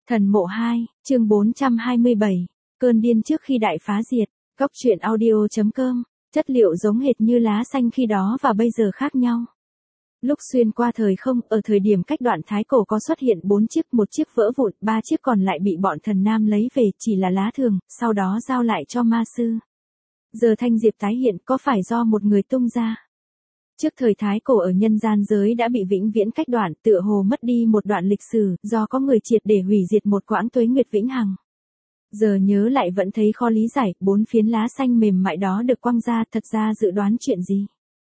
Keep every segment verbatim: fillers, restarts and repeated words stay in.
Thần mộ hai, chương bốn trăm hai mươi bảy, cơn điên trước khi đại phá diệt, góc truyện audio chấm com, chất liệu giống hệt như lá xanh khi đó và bây giờ khác nhau. Lúc xuyên qua thời không, ở thời điểm cách đoạn thái cổ có xuất hiện bốn chiếc, một chiếc vỡ vụn, ba chiếc còn lại bị bọn thần nam lấy về, chỉ là lá thường, sau đó giao lại cho ma sư. Giờ thanh diệp tái hiện có phải do một người tung ra? Trước thời thái cổ ở nhân gian giới đã bị vĩnh viễn cách đoạn, tựa hồ mất đi một đoạn lịch sử, do có người triệt để hủy diệt một quãng tuế nguyệt vĩnh hằng. Giờ nhớ lại vẫn thấy khó lý giải, bốn phiến lá xanh mềm mại đó được quăng ra, thật ra dự đoán chuyện gì?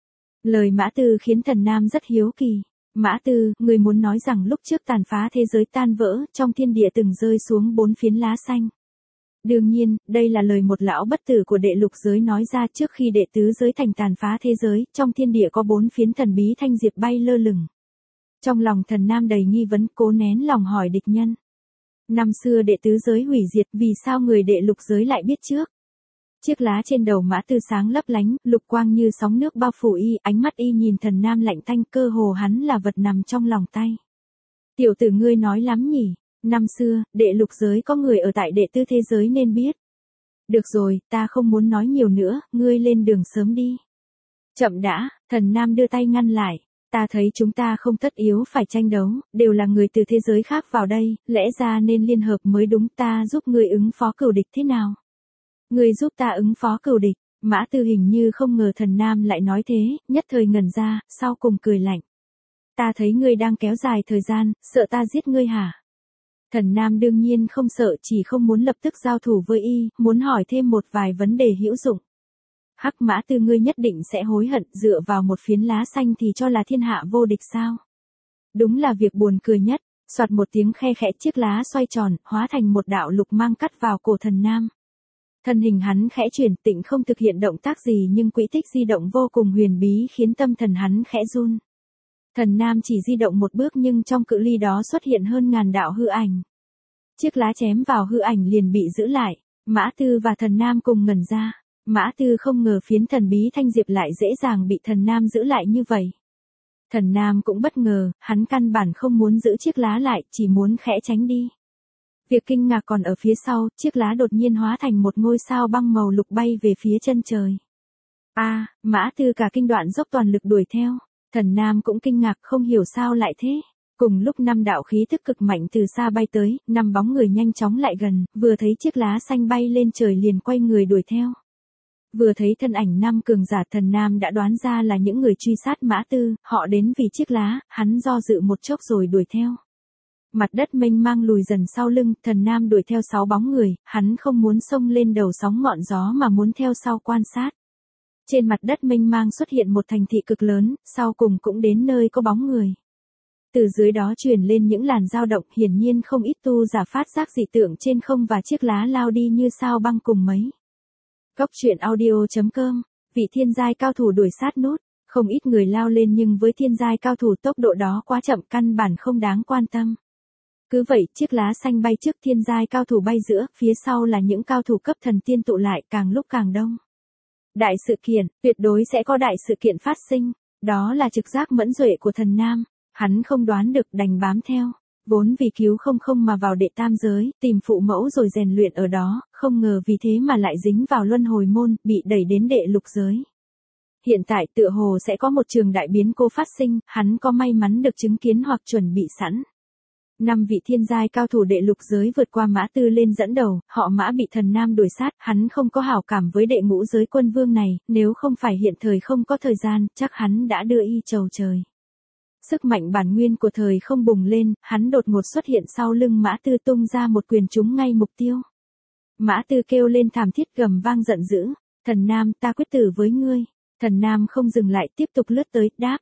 Lời Mã Tư khiến thần nam rất hiếu kỳ. Mã Tư, người muốn nói rằng lúc trước tàn phá thế giới tan vỡ, trong thiên địa từng rơi xuống bốn phiến lá xanh. Đương nhiên, đây là lời một lão bất tử của đệ lục giới nói ra trước khi đệ tứ giới thành tàn phá thế giới, trong thiên địa có bốn phiến thần bí thanh diệp bay lơ lửng. Trong lòng thần nam đầy nghi vấn, cố nén lòng hỏi địch nhân. Năm xưa đệ tứ giới hủy diệt, vì sao người đệ lục giới lại biết trước? Chiếc lá trên đầu Mã Tư sáng lấp lánh, lục quang như sóng nước bao phủ y, ánh mắt y nhìn thần nam lạnh tanh, cơ hồ hắn là vật nằm trong lòng tay. Tiểu tử ngươi nói lắm nhỉ? Năm xưa, đệ lục giới có người ở tại đệ tư thế giới nên biết. Được rồi, ta không muốn nói nhiều nữa, ngươi lên đường sớm đi. Chậm đã, thần nam đưa tay ngăn lại. Ta thấy chúng ta không tất yếu phải tranh đấu, đều là người từ thế giới khác vào đây, lẽ ra nên liên hợp mới đúng, ta giúp ngươi ứng phó cửu địch thế nào? Ngươi giúp ta ứng phó cửu địch, Mã Tư hình như không ngờ thần nam lại nói thế, nhất thời ngẩn ra, sau cùng cười lạnh. Ta thấy ngươi đang kéo dài thời gian, sợ ta giết ngươi hả? Thần nam đương nhiên không sợ, chỉ không muốn lập tức giao thủ với y, muốn hỏi thêm một vài vấn đề hữu dụng. Hắc Mã Tư, ngươi nhất định sẽ hối hận, dựa vào một phiến lá xanh thì cho là thiên hạ vô địch sao? Đúng là việc buồn cười nhất. Soạt một tiếng khe khẽ, chiếc lá xoay tròn, hóa thành một đạo lục mang cắt vào cổ thần nam. Thân hình hắn khẽ chuyển, tịnh không thực hiện động tác gì nhưng quỹ tích di động vô cùng huyền bí khiến tâm thần hắn khẽ run. Thần nam chỉ di động một bước nhưng trong cự ly đó xuất hiện hơn ngàn đạo hư ảnh. Chiếc lá chém vào hư ảnh liền bị giữ lại. Mã Tư và thần nam cùng ngẩn ra. Mã Tư không ngờ phiến thần bí thanh diệp lại dễ dàng bị thần nam giữ lại như vậy. Thần nam cũng bất ngờ, hắn căn bản không muốn giữ chiếc lá lại, chỉ muốn khẽ tránh đi. Việc kinh ngạc còn ở phía sau, chiếc lá đột nhiên hóa thành một ngôi sao băng màu lục bay về phía chân trời. A, à, Mã Tư cả kinh đoạn dốc toàn lực đuổi theo. Thần nam cũng kinh ngạc không hiểu sao lại thế. Cùng lúc năm đạo khí tức cực mạnh từ xa bay tới, năm bóng người nhanh chóng lại gần, vừa thấy chiếc lá xanh bay lên trời liền quay người đuổi theo. Vừa thấy thân ảnh năm cường giả, thần nam đã đoán ra là những người truy sát Mã Tư, họ đến vì chiếc lá, hắn do dự một chốc rồi đuổi theo. Mặt đất mênh mang lùi dần sau lưng, thần nam đuổi theo sáu bóng người, hắn không muốn xông lên đầu sóng ngọn gió mà muốn theo sau quan sát. Trên mặt đất mênh mang xuất hiện một thành thị cực lớn, sau cùng cũng đến nơi có bóng người. Từ dưới đó truyền lên những làn dao động, hiển nhiên không ít tu giả phát giác dị tượng trên không và chiếc lá lao đi như sao băng cùng mấy. Góc truyện audio chấm com, vị thiên giai cao thủ đuổi sát nút, không ít người lao lên nhưng với thiên giai cao thủ tốc độ đó quá chậm, căn bản không đáng quan tâm. Cứ vậy, chiếc lá xanh bay trước, thiên giai cao thủ bay giữa, phía sau là những cao thủ cấp thần tiên tụ lại, càng lúc càng đông. Đại sự kiện, tuyệt đối sẽ có đại sự kiện phát sinh, đó là trực giác mẫn duệ của thần nam, hắn không đoán được đành bám theo, vốn vì cứu không không mà vào đệ tam giới, tìm phụ mẫu rồi rèn luyện ở đó, không ngờ vì thế mà lại dính vào luân hồi môn, bị đẩy đến đệ lục giới. Hiện tại tựa hồ sẽ có một trường đại biến cố phát sinh, hắn có may mắn được chứng kiến hoặc chuẩn bị sẵn. Năm vị thiên giai cao thủ đệ lục giới vượt qua Mã Tư lên dẫn đầu, họ Mã bị thần nam đuổi sát, hắn không có hảo cảm với đệ ngũ giới quân vương này, nếu không phải hiện thời không có thời gian, chắc hắn đã đưa y trầu trời. Sức mạnh bản nguyên của thời không bùng lên, hắn đột ngột xuất hiện sau lưng Mã Tư tung ra một quyền trúng ngay mục tiêu. Mã Tư kêu lên thảm thiết gầm vang giận dữ, thần nam, ta quyết tử với ngươi. Thần nam không dừng lại, tiếp tục lướt tới, đáp.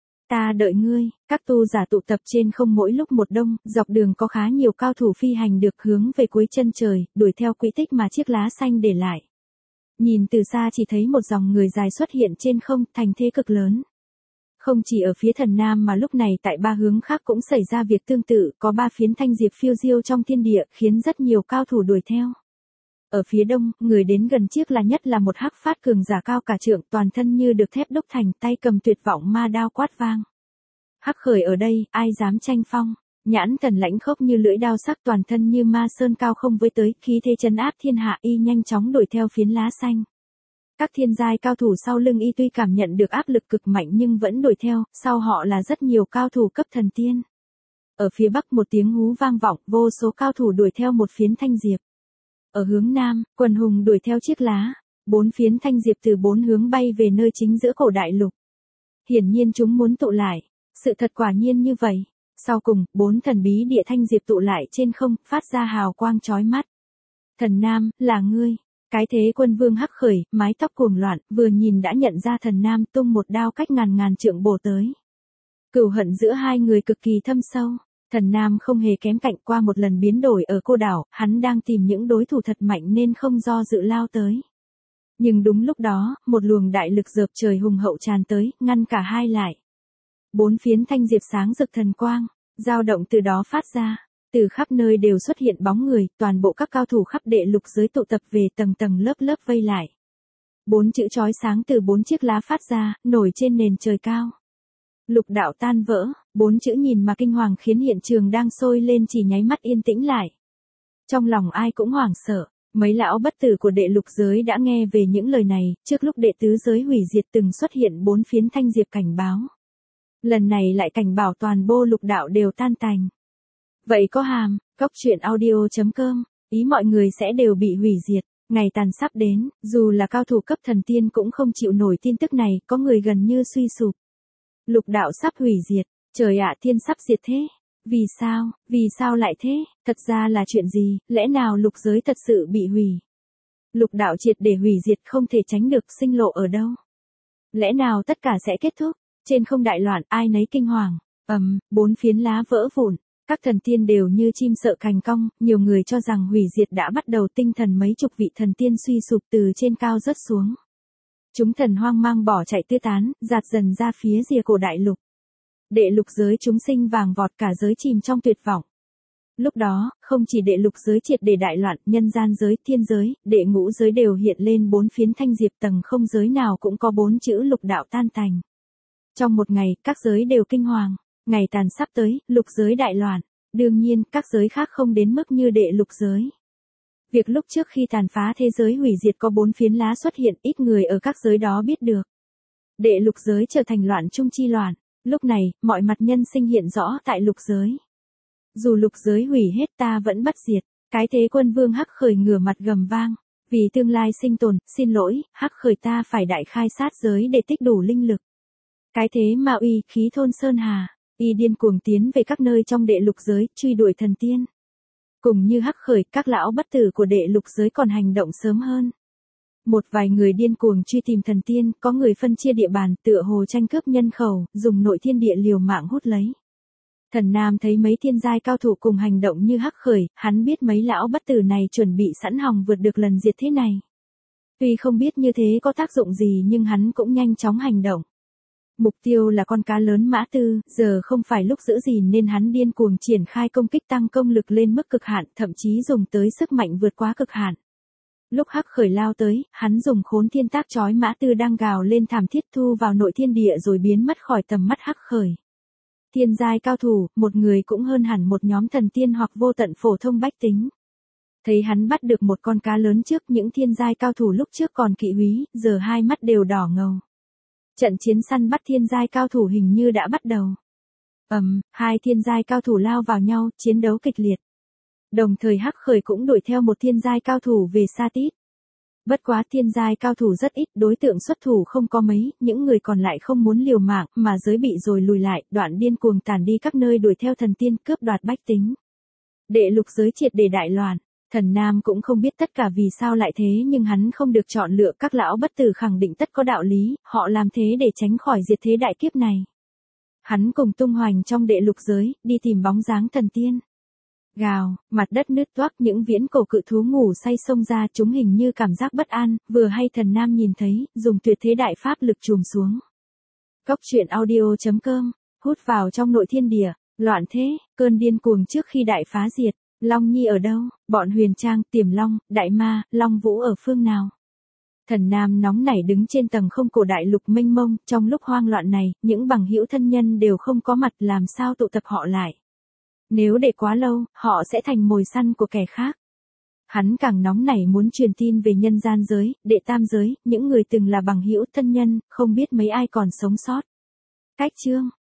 Ta đợi ngươi, các tu giả tụ tập trên không mỗi lúc một đông, dọc đường có khá nhiều cao thủ phi hành được hướng về cuối chân trời, đuổi theo quỹ tích mà chiếc lá xanh để lại. Nhìn từ xa chỉ thấy một dòng người dài xuất hiện trên không, thành thế cực lớn. Không chỉ ở phía thần nam mà lúc này tại ba hướng khác cũng xảy ra việc tương tự, có ba phiến thanh diệp phiêu diêu trong thiên địa, khiến rất nhiều cao thủ đuổi theo. Ở phía đông, người đến gần chiếc là nhất là một hắc phát cường giả cao cả trượng, toàn thân như được thép đúc thành, tay cầm tuyệt vọng ma đao quát vang. Hắc khởi ở đây, ai dám tranh phong? Nhãn thần lãnh khốc như lưỡi đao sắc, toàn thân như ma sơn cao không với tới, khí thế trấn áp thiên hạ, y nhanh chóng đuổi theo phiến lá xanh. Các thiên giai cao thủ sau lưng y tuy cảm nhận được áp lực cực mạnh nhưng vẫn đuổi theo, sau họ là rất nhiều cao thủ cấp thần tiên. Ở phía bắc một tiếng hú vang vọng, vô số cao thủ đuổi theo một phiến thanh diệp. Ở hướng nam, quần hùng đuổi theo chiếc lá, bốn phiến thanh diệp từ bốn hướng bay về nơi chính giữa cổ đại lục. Hiển nhiên chúng muốn tụ lại, sự thật quả nhiên như vậy. Sau cùng, bốn thần bí địa thanh diệp tụ lại trên không, phát ra hào quang chói mắt. Thần Nam, là ngươi. Cái thế quân vương hắc khởi, mái tóc cuồng loạn, vừa nhìn đã nhận ra thần Nam, tung một đao cách ngàn ngàn trượng bổ tới. Cừu hận giữa hai người cực kỳ thâm sâu. Thần Nam không hề kém cạnh, qua một lần biến đổi ở cô đảo, hắn đang tìm những đối thủ thật mạnh nên không do dự lao tới. Nhưng đúng lúc đó, một luồng đại lực dợp trời hùng hậu tràn tới, ngăn cả hai lại. Bốn phiến thanh diệp sáng rực thần quang, dao động từ đó phát ra. Từ khắp nơi đều xuất hiện bóng người, toàn bộ các cao thủ khắp đệ lục giới tụ tập về tầng tầng lớp lớp vây lại. Bốn chữ chói sáng từ bốn chiếc lá phát ra, nổi trên nền trời cao. Lục đạo tan vỡ, bốn chữ nhìn mà kinh hoàng khiến hiện trường đang sôi lên chỉ nháy mắt yên tĩnh lại. Trong lòng ai cũng hoảng sợ, mấy lão bất tử của đệ lục giới đã nghe về những lời này, trước lúc đệ tứ giới hủy diệt từng xuất hiện bốn phiến thanh diệp cảnh báo. Lần này lại cảnh bảo toàn bộ lục đạo đều tan tành. Vậy có hàm, góc truyện audio chấm com, ý mọi người sẽ đều bị hủy diệt, ngày tàn sắp đến, dù là cao thủ cấp thần tiên cũng không chịu nổi tin tức này, có người gần như suy sụp. Lục đạo sắp hủy diệt, trời ạ, thiên sắp diệt thế. Vì sao, vì sao lại thế, thật ra là chuyện gì, lẽ nào lục giới thật sự bị hủy? Lục đạo triệt để hủy diệt không thể tránh được, sinh lộ ở đâu? Lẽ nào tất cả sẽ kết thúc? Trên không đại loạn, ai nấy kinh hoàng, ầm, um, bốn phiến lá vỡ vụn, các thần tiên đều như chim sợ cành cong, nhiều người cho rằng hủy diệt đã bắt đầu, tinh thần mấy chục vị thần tiên suy sụp từ trên cao rớt xuống. Chúng thần hoang mang bỏ chạy tứ tán, dạt dần ra phía rìa cổ đại lục. Đệ lục giới chúng sinh vàng vọt, cả giới chìm trong tuyệt vọng. Lúc đó, không chỉ đệ lục giới triệt để đại loạn, nhân gian giới, thiên giới, đệ ngũ giới đều hiện lên bốn phiến thanh diệp, tầng không giới nào cũng có bốn chữ lục đạo tan tành. Trong một ngày, các giới đều kinh hoàng, ngày tàn sắp tới, lục giới đại loạn. Đương nhiên, các giới khác không đến mức như đệ lục giới. Việc lúc trước khi tàn phá thế giới hủy diệt có bốn phiến lá xuất hiện, ít người ở các giới đó biết được. Đệ lục giới trở thành loạn trung chi loạn. Lúc này, mọi mặt nhân sinh hiện rõ tại lục giới. Dù lục giới hủy hết ta vẫn bắt diệt. Cái thế quân vương hắc khởi ngửa mặt gầm vang. Vì tương lai sinh tồn, xin lỗi, hắc khởi ta phải đại khai sát giới để tích đủ linh lực. Cái thế mà uy khí thôn sơn hà. Y điên cuồng tiến về các nơi trong đệ lục giới, truy đuổi thần tiên. Cùng như hắc khởi, các lão bất tử của đệ lục giới còn hành động sớm hơn. Một vài người điên cuồng truy tìm thần tiên, có người phân chia địa bàn, tựa hồ tranh cướp nhân khẩu, dùng nội thiên địa liều mạng hút lấy. Thần Nam thấy mấy thiên giai cao thủ cùng hành động như hắc khởi, hắn biết mấy lão bất tử này chuẩn bị sẵn hòng vượt được lần diệt thế này. Tuy không biết như thế có tác dụng gì nhưng hắn cũng nhanh chóng hành động. Mục tiêu là con cá lớn mã tư, giờ không phải lúc giữ gìn nên hắn điên cuồng triển khai công kích tăng công lực lên mức cực hạn, thậm chí dùng tới sức mạnh vượt quá cực hạn. Lúc hắc khởi lao tới, hắn dùng khốn thiên tác chói mã tư đang gào lên thảm thiết thu vào nội thiên địa rồi biến mất khỏi tầm mắt hắc khởi. Thiên giai cao thủ, một người cũng hơn hẳn một nhóm thần tiên hoặc vô tận phổ thông bách tính. Thấy hắn bắt được một con cá lớn trước, những thiên giai cao thủ lúc trước còn kỵ húy, giờ hai mắt đều đỏ ngầu. Trận chiến săn bắt thiên giai cao thủ hình như đã bắt đầu. Ầm, um, hai thiên giai cao thủ lao vào nhau, chiến đấu kịch liệt. Đồng thời hắc khởi cũng đuổi theo một thiên giai cao thủ về xa tít. Bất quá thiên giai cao thủ rất ít, đối tượng xuất thủ không có mấy, những người còn lại không muốn liều mạng, mà giới bị rồi lùi lại, đoạn điên cuồng tản đi các nơi đuổi theo thần tiên, cướp đoạt bách tính. Đệ lục giới triệt để đại loạn. Thần Nam cũng không biết tất cả vì sao lại thế nhưng hắn không được chọn lựa, các lão bất tử khẳng định tất có đạo lý, họ làm thế để tránh khỏi diệt thế đại kiếp này. Hắn cùng tung hoành trong đệ lục giới, đi tìm bóng dáng thần tiên. Gào, mặt đất nứt toác, những viễn cổ cự thú ngủ say xông ra, chúng hình như cảm giác bất an, vừa hay Thần Nam nhìn thấy, dùng tuyệt thế đại pháp lực trùm xuống. Góc truyện audio chấm com, hút vào trong nội thiên địa, loạn thế, cơn điên cuồng trước khi đại phá diệt. Long Nhi ở đâu, bọn Huyền Trang, Tiềm Long, Đại Ma, Long Vũ ở phương nào? Thần Nam nóng nảy đứng trên tầng không cổ đại lục mênh mông, trong lúc hoang loạn này, những bằng hữu thân nhân đều không có mặt, làm sao tụ tập họ lại? Nếu để quá lâu, họ sẽ thành mồi săn của kẻ khác. Hắn càng nóng nảy muốn truyền tin về nhân gian giới, đệ tam giới, những người từng là bằng hữu thân nhân, không biết mấy ai còn sống sót. Cách chương